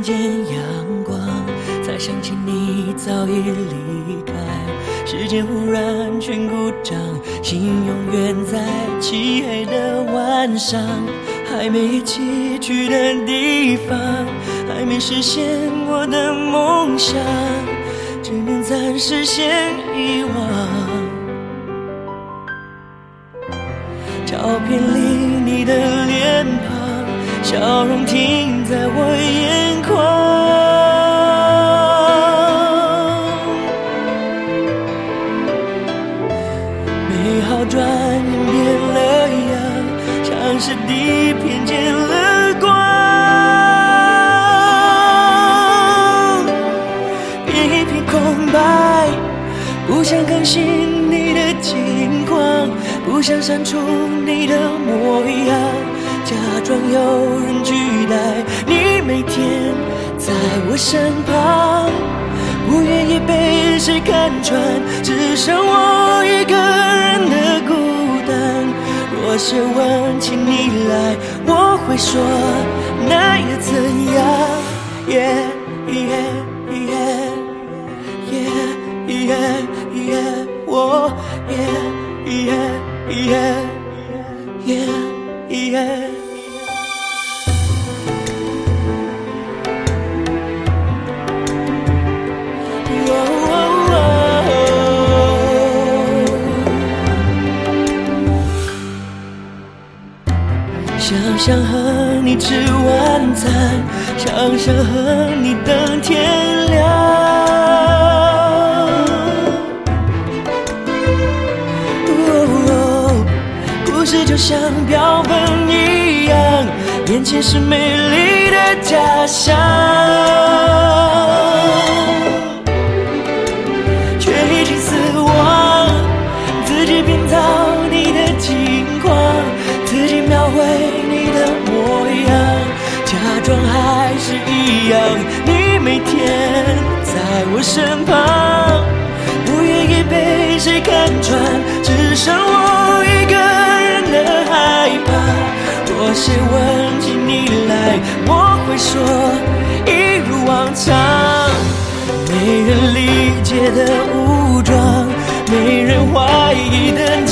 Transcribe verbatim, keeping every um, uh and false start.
看见阳光，才想起你早已离开。时间忽然全故障，心永远在漆黑的晚上。还没一起去的地方，还没实现我的梦想，只能暂时先遗忘。照片里你的脸庞，笑容停在我眼眶。美好转眼变了样，像是地片见了光。变一片空白，不想更新你的近况，不想删除你的模样，假装有人取代你每天在我身旁。不愿意被谁看穿，只剩我一个人的孤单。若是问起你来，我会说那又怎样？ Yeah, yeah, yeah, yeah, yeah, yeah, 我 Yeah, yeah, yeah, yeah, yeah。想想和你吃晚餐，想想和你等天亮。哦，故事就像标本一样，眼前是美丽的假象，却已经死亡。自己编造你的近况，自己描绘你的模样，假装还是一样。你每天在我身旁，不愿意被谁看穿，只剩我一个人的害怕。若谁问起你来，我会说一如往常。没人理解的武装，没人怀疑的